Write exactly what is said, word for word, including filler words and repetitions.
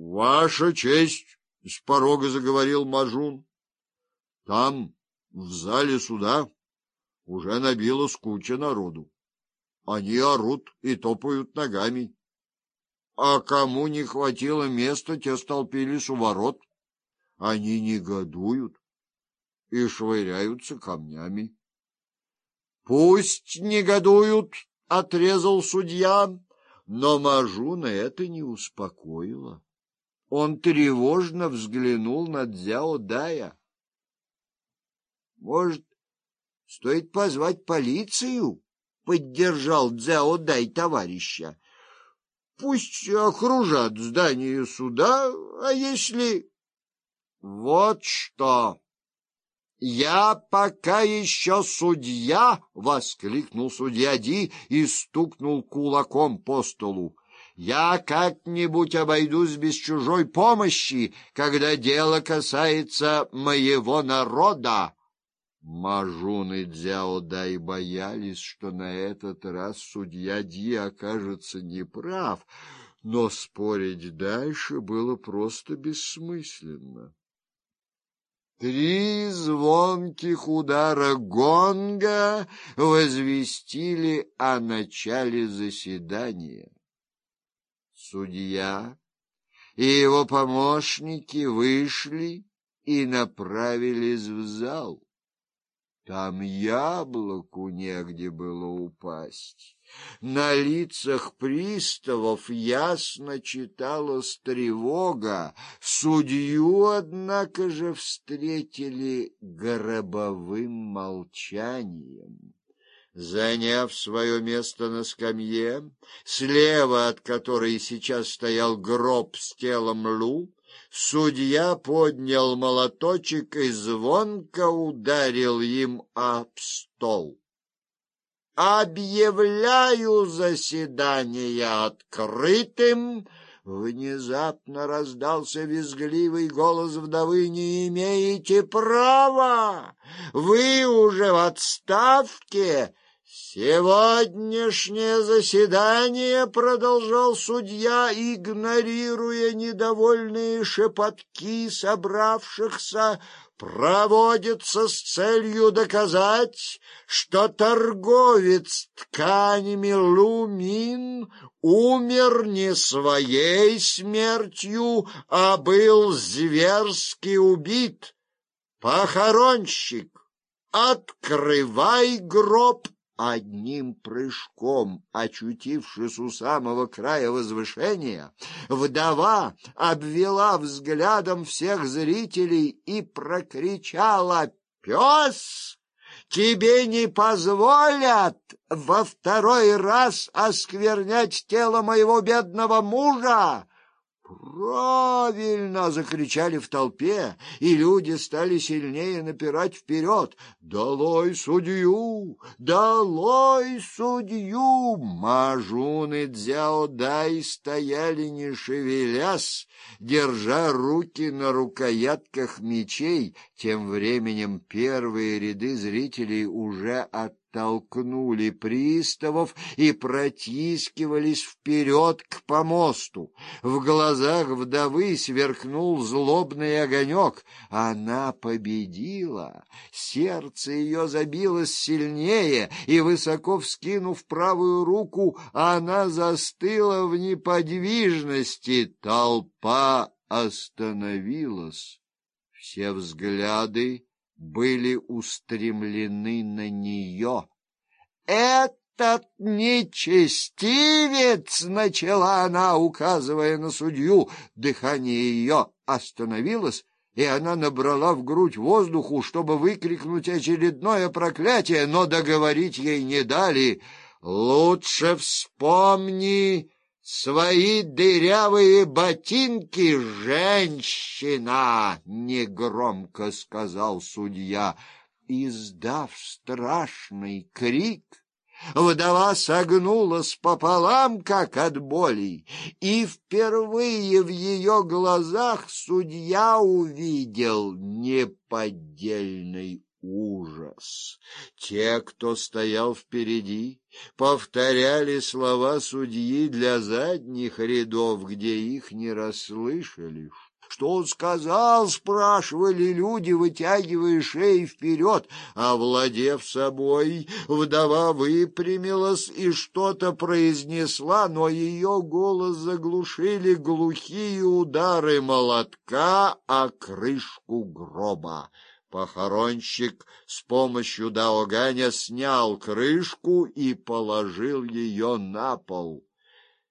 — Ваша честь, — с порога заговорил Мажун, — там, в зале суда, уже набилась куча народу. Они орут и топают ногами. А кому не хватило места, те столпились у ворот. Они негодуют и швыряются камнями. — Пусть негодуют, — отрезал судья, но Мажуна это не успокоило. Он тревожно взглянул на Цзяо Дая. — Может, стоит позвать полицию? — поддержал Цзяо Дай товарища. — Пусть окружат здание суда, а если... — Вот что! «Я пока еще судья!» — воскликнул судья Ди и стукнул кулаком по столу. «Я как-нибудь обойдусь без чужой помощи, когда дело касается моего народа». Мажун и Цзяо Дай боялись, что на этот раз судья Ди окажется неправ, но спорить дальше было просто бессмысленно. Три звонких удара гонга возвестили о начале заседания. Судья и его помощники вышли и направились в зал. Там яблоку негде было упасть. На лицах приставов ясно читалась тревога. Судью, однако же, встретили гробовым молчанием. Заняв свое место на скамье, слева от которой сейчас стоял гроб с телом Лу, судья поднял молоточек и звонко ударил им об стол. «Объявляю заседание открытым!» Внезапно раздался визгливый голос вдовы. «Не имеете права! Вы уже в отставке!» «Сегодняшнее заседание, — продолжал судья, игнорируя недовольные шепотки собравшихся, — проводится с целью доказать, что торговец тканями Лу Мин умер не своей смертью, а был зверски убит. Похоронщик, открывай гроб!» Одним прыжком, очутившись у самого края возвышения, вдова обвела взглядом всех зрителей и прокричала: «Пес, тебе не позволят во второй раз осквернять тело моего бедного мужа!» «Правильно!» — закричали в толпе, и люди стали сильнее напирать вперед. «Долой судью! Долой судью!» Мажун и Цзяо Дай стояли, не шевелясь, держа руки на рукоятках мечей. Тем временем первые ряды зрителей уже оттолкнули приставов и протискивались вперед к помосту. В глазах вдовы сверкнул злобный огонек. Она победила. Сердце ее забилось сильнее, и, высоко вскинув правую руку, она застыла в неподвижности. Толпа остановилась. Все взгляды были устремлены на нее. «Этот нечестивец!» — начала она, указывая на судью. Дыхание ее остановилось, и она набрала в грудь воздуху, чтобы выкрикнуть очередное проклятие, но договорить ей не дали. «Лучше вспомни свои дырявые ботинки, женщина!» — негромко сказал судья. Издав страшный крик, вдова согнулась пополам, как от боли, и впервые в ее глазах судья увидел неподдельный ужас. Те, кто стоял впереди, повторяли слова судьи для задних рядов, где их не расслышали. «Что он сказал?» — спрашивали люди, вытягивая шеи вперед. Овладев собой, вдова выпрямилась и что-то произнесла, но ее голос заглушили глухие удары молотка о крышку гроба. Похоронщик с помощью даоганя снял крышку и положил ее на пол.